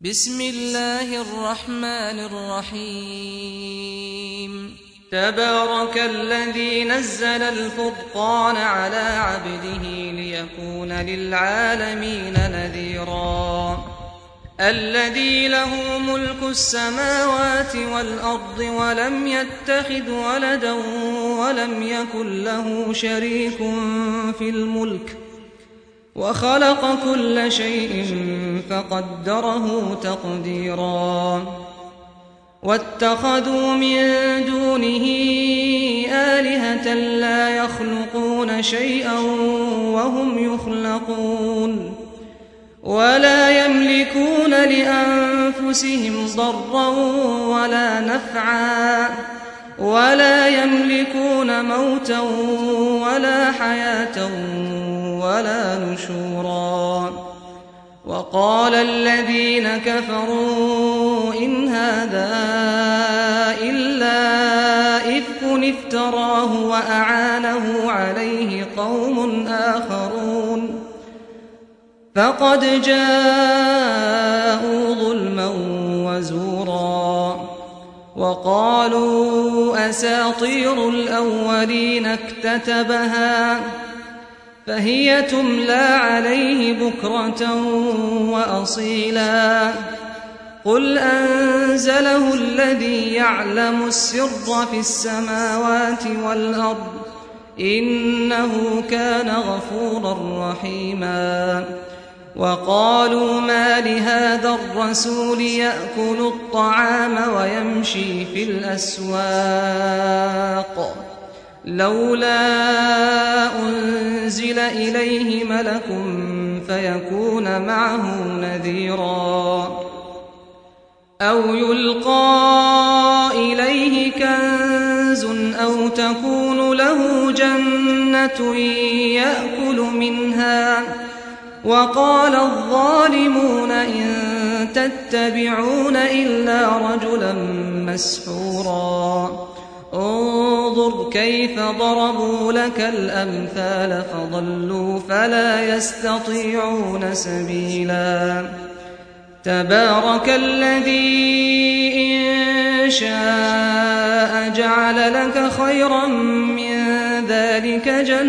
بسم الله الرحمن الرحيم. تبارك الذي نزل الفرقان على عبده ليكون للعالمين نذيرا. الذي له ملك السماوات والأرض ولم يتخذ ولدا ولم يكن له شريك في الملك وخلق كل شيء فقدره تقديرا. واتخذوا من دونه آلهة لا يخلقون شيئا وهم يخلقون ولا يملكون لأنفسهم ضرا ولا نفعا ولا يملكون موتا ولا حياة ولا نشورا. وقال الذين كفروا إن هذا إلا إفك افتراه وأعانه عليه قوم آخرون فقد جاءوا ظلما وزورا. وقالوا أساطير الأولين اكتتبها فهي تملى عليه بكرة وأصيلا. قل أنزله الذي يعلم السر في السماوات والأرض إنه كان غفورا رحيما. وقالوا ما لهذا الرسول يأكل الطعام ويمشي في الأسواق لولا أنزل إليه ملك فيكون معه نذيرا. أو يلقى إليه كنز أو تكون له جنة يأكل منها. وقال الظالمون إن تتبعون إلا رجلا مسحورا. انظر كيف ضربوا لك الأمثال فضلوا فلا يستطيعون سبيلا. تبارك الذي إن شاء جعل لك خيرا من ذلك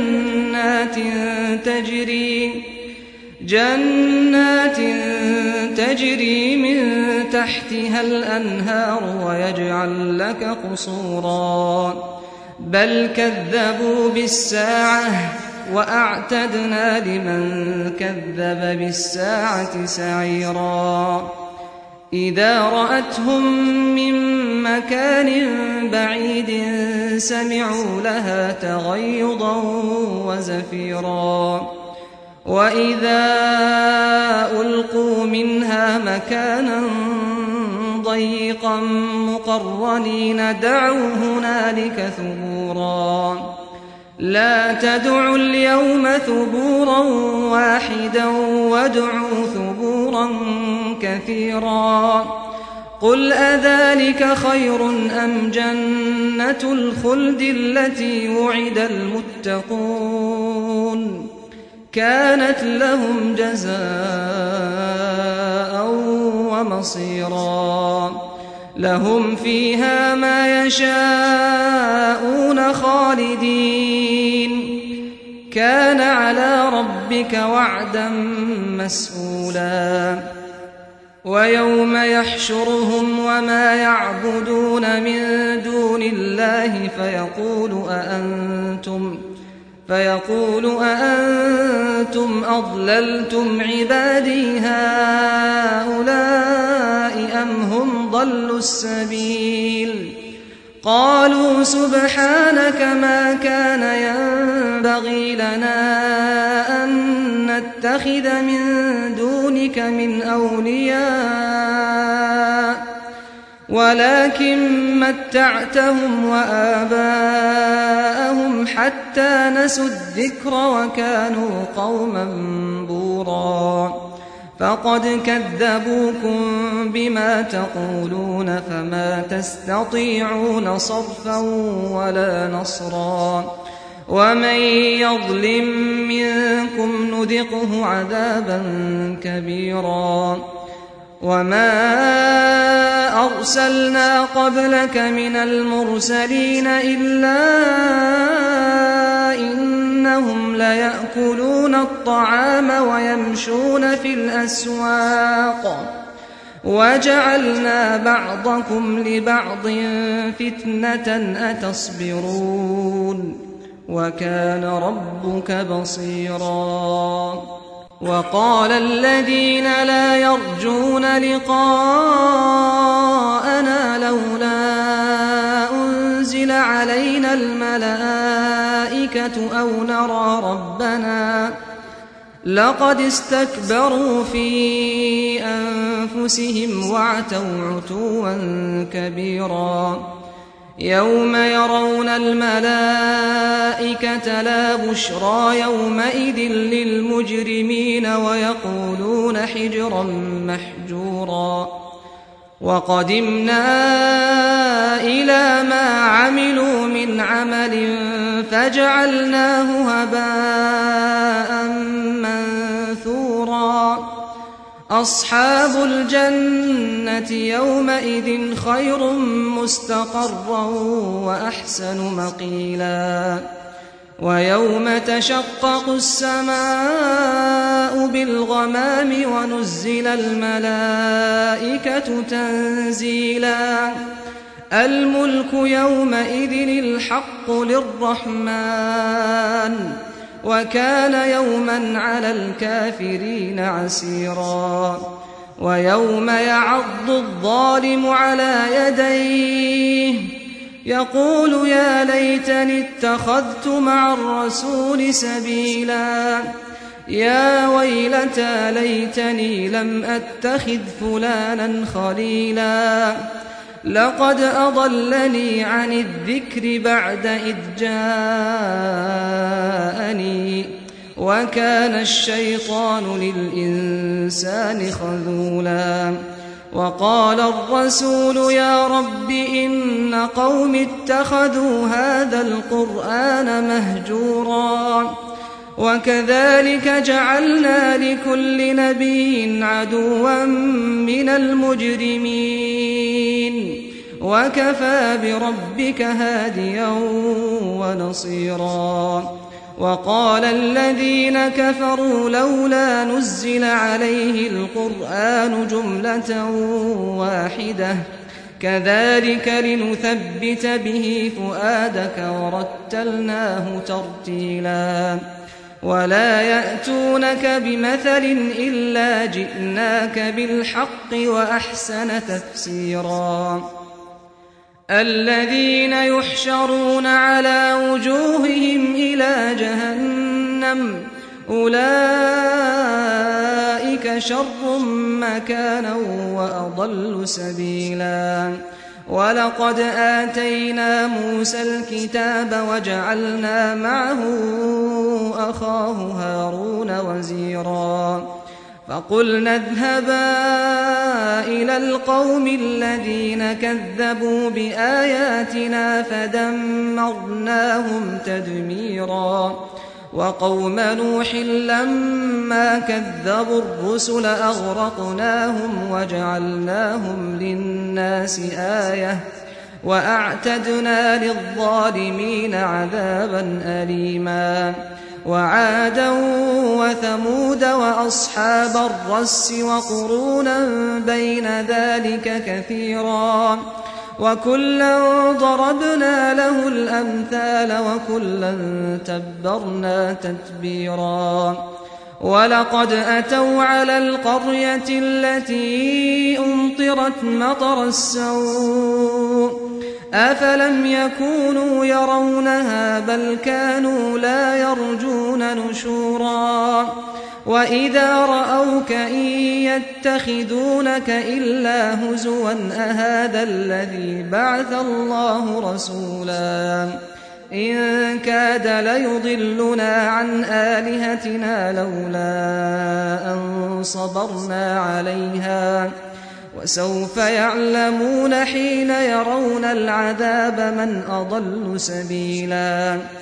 جنات تجري من تحتها الأنهار ويجعل لك قصورا. بل كذبوا بالساعة وأعتدنا لمن كذب بالساعة سعيرا. إذا رأتهم من مكان بعيد سمعوا لها تغيظا وزفيرا. وإذا ألقوا منها مكانا ضيقا مقرنين دعوا هنالك ثبورا. لا تدعوا اليوم ثبورا واحدا وادعوا ثبورا كثيرا. قل أذلك خير أم جنة الخلد التي وعد المتقون كانت لهم جزاء ومصيرا. لهم فيها ما يشاءون خالدين كان على ربك وعدا مسئولا. ويوم يحشرهم وما يعبدون من دون الله فيقول أأنتم أضللتم عبادي هؤلاء أم هم ضلوا السبيل. قالوا سبحانك ما كان ينبغي لنا أن نتخذ من دونك من أولياء ولكن متعتهم وآباءهم حتى نسوا الذكر وكانوا قوما بورا. فقد كذبوكم بما تقولون فما تستطيعون صرفا ولا نصرا. ومن يظلم منكم نذقه عذابا كبيرا. وما أرسلنا قبلك من المرسلين إلا إنهم ليأكلون الطعام ويمشون في الأسواق وجعلنا بعضكم لبعض فتنة أتصبرون وكان ربك بصيرا وقال الذين لا يرجون لقاءنا لولا أنزل علينا الملائكة أو نرى ربنا لقد استكبروا في أنفسهم وعتوا عتوا كبيرا يوم يرون الملائكة لا بشرى يومئذ للمجرمين ويقولون حجرا محجورا وقدمنا إلى ما عملوا من عمل فجعلناه هباء منثورا أصحاب الجنة يومئذ خير مستقرا وأحسن مقيلا ويوم تشقق السماء بالغمام ونزل الملائكة تنزيلا الملك يومئذ الحق للرحمن وكان يوما على الكافرين عسيرا ويوم يعض الظالم على يديه يقول يا ليتني اتخذت مع الرسول سبيلا يا ويلتى ليتني لم أتخذ فلانا خليلا لقد أضلني عن الذكر بعد إذ جاءني وكان الشيطان للإنسان خذولا وقال الرسول يا رب إن قوم اتخذوا هذا القرآن مهجورا وكذلك جعلنا لكل نبي عدوا من المجرمين وكفى بربك هاديا ونصيرا وقال الذين كفروا لولا نزل عليه القرآن جملة واحدة كذلك لنثبت به فؤادك ورتلناه ترتيلا ولا يأتونك بمثل إلا جئناك بالحق وأحسن تفسيرا الذين يحشرون على وجوههم إلى جهنم أولئك شر مكانا وأضل سبيلا ولقد آتينا موسى الكتاب وجعلنا معه أخاه هارون وزيرا فقلنا اذهبا إلى القوم الذين كذبوا بآياتنا فدمرناهم تدميرا وقوم نوح لما كذبوا الرسل أغرقناهم وجعلناهم للناس آية وأعتدنا للظالمين عذابا أليما وعادا وثمود وأصحاب الرس وقرونا بين ذلك كثيرا وكلا ضربنا له الأمثال وكلا تبرنا تتبيرا ولقد أتوا على القرية التي أمطرت مطر السوء أفلم يكونوا يرونها بل كانوا لا يرجون نشورا وإذا رأوك إن يتخذونك إلا هزوا أهذا الذي بعث الله رسولا إن كاد ليضلنا عن آلهتنا لولا أن صبرنا عليها وسوف يعلمون حين يرون العذاب من أضل سبيلا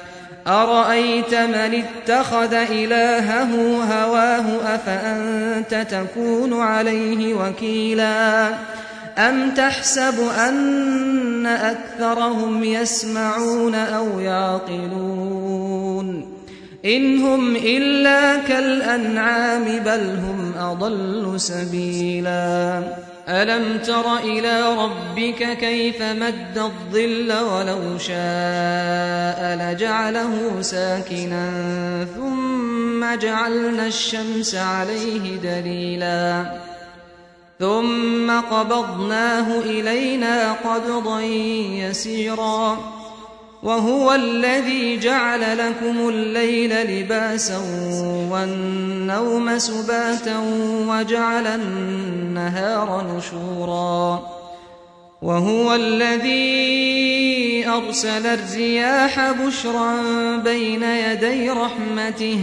أرأيت من اتخذ إلهه هواه أفأنت تكون عليه وكيلا أم تحسب أن أكثرهم يسمعون أو يعقلون إن هم إلا كالأنعام بل هم أضل سبيلا ألم تر إلى ربك كيف مد الظل ولو شاء لجعله ساكنا ثم جعلنا الشمس عليه دليلا ثم قبضناه إلينا قبضا يسيرا وهو الذي جعل لكم الليل لباسا والنوم سباتا وجعل النهار نشورا وهو الذي أرسل الرياح بشرا بين يدي رحمته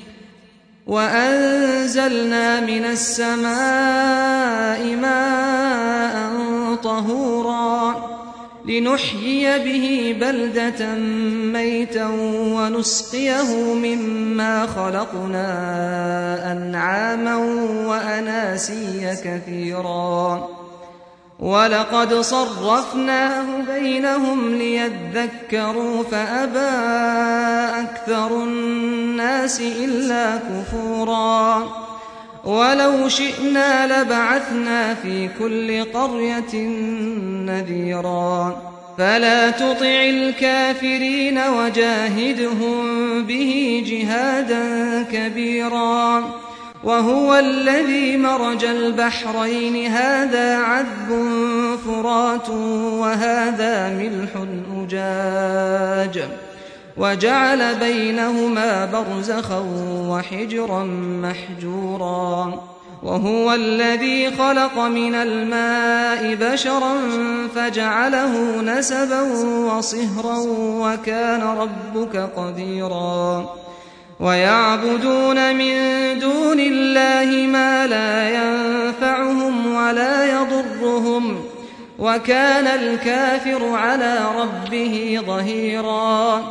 وأنزلنا من السماء ماء طهورا لنحيي به بلدة ميتا ونسقيه مما خلقنا أنعاما وأناسيا كثيرا ولقد صرفناه بينهم ليذكروا فأبى أكثر الناس إلا كفورا ولو شئنا لبعثنا في كل قرية نذيرا فلا تطع الكافرين وجاهدهم به جهادا كبيرا وهو الذي مرج البحرين هذا عذب فرات وهذا ملح أجاج وجعل بينهما برزخا وحجرا محجورا وهو الذي خلق من الماء بشرا فجعله نسبا وصهرا وكان ربك قديرا ويعبدون من دون الله ما لا ينفعهم ولا يضرهم وكان الكافر على ربه ظهيرا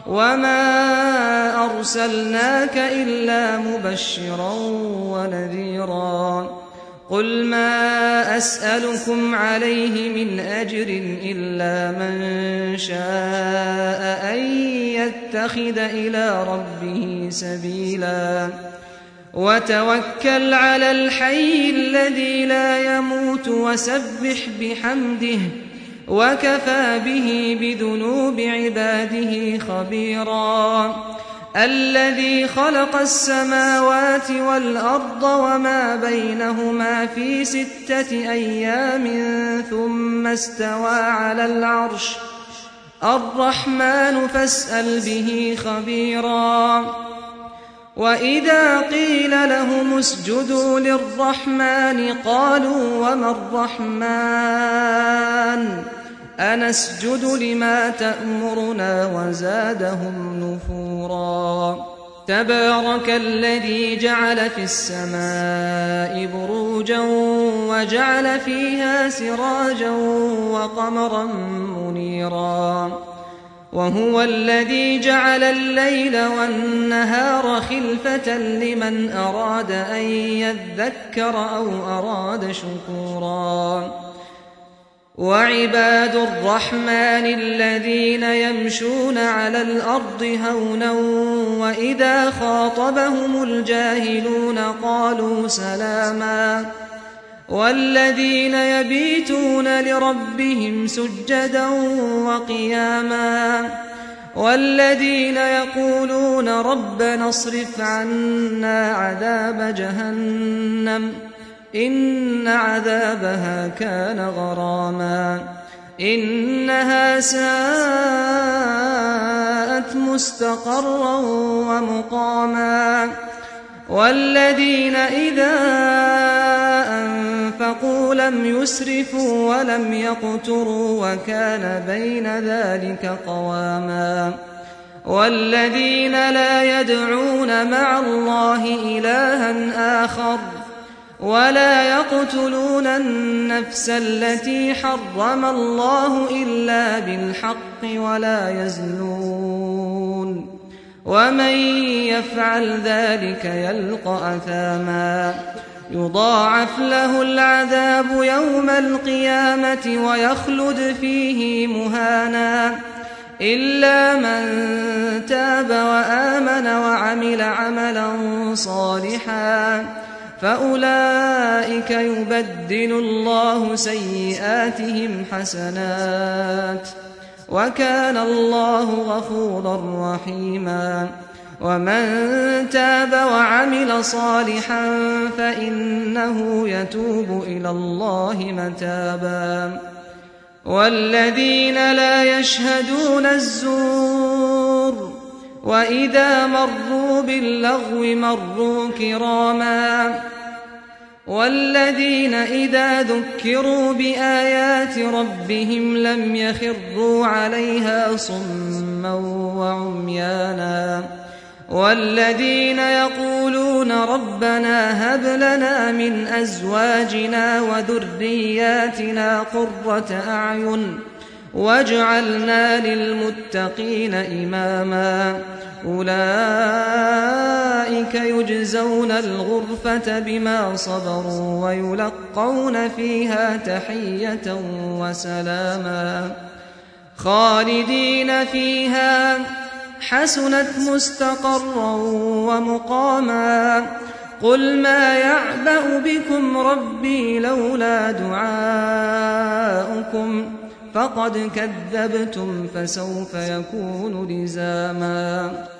وما أرسلناك إلا مبشرا ونذيرا قل ما أسألكم عليه من أجر إلا من شاء أن يتخذ إلى ربه سبيلا وتوكل على الحي الذي لا يموت وسبح بحمده وكفى به بذنوب عباده خبيرا الذي خلق السماوات والأرض وما بينهما في 6 أيام ثم استوى على العرش الرحمن فاسأل به خبيرا وإذا قيل لهم اسجدوا للرحمن قالوا وما الرحمن أنسجد لما تأمرنا وزادهم نفورا تبارك الذي جعل في السماء بروجا وجعل فيها سراجا وقمرا منيرا وهو الذي جعل الليل والنهار خلفة لمن أراد أن يذكر أو أراد شكورا وعباد الرحمن الذين يمشون على الأرض هونا وإذا خاطبهم الجاهلون قالوا سلاما والذين يبيتون لربهم سجدا وقياما والذين يقولون ربنا اصرف عنا عذاب جهنم إن عذابها كان غراما إنها ساءت مستقرا ومقاما والذين إذا أنفقوا لم يسرفوا ولم يقتروا وكان بين ذلك قواما والذين لا يدعون مع الله إلها آخر ولا يقتلون النفس التي حرم الله إلا بالحق ولا يزنون ومن يفعل ذلك يلقى أثاما يضاعف له العذاب يوم القيامة ويخلد فيه مهانا إلا من تاب وآمن وعمل عملا صالحا فأولئك يبدل الله سيئاتهم حسنات وكان الله غفورا رحيما ومن تاب وعمل صالحا فإنه يتوب إلى الله متابا والذين لا يشهدون الزور وإذا مروا باللغو مروا كراما والذين إذا ذكروا بآيات ربهم لم يخروا عليها صما وعميانا والذين يقولون ربنا هب لنا من أزواجنا وذرياتنا قرة أعين واجعلنا للمتقين إماما أولئك يجزون الغرفة بما صبروا ويلقون فيها تحية وسلاما خالدين فيها حسنت مستقرا ومقاما قل ما يعبأ بكم ربي لولا دعاؤكم فقد كذبتم فسوف يكون لزاما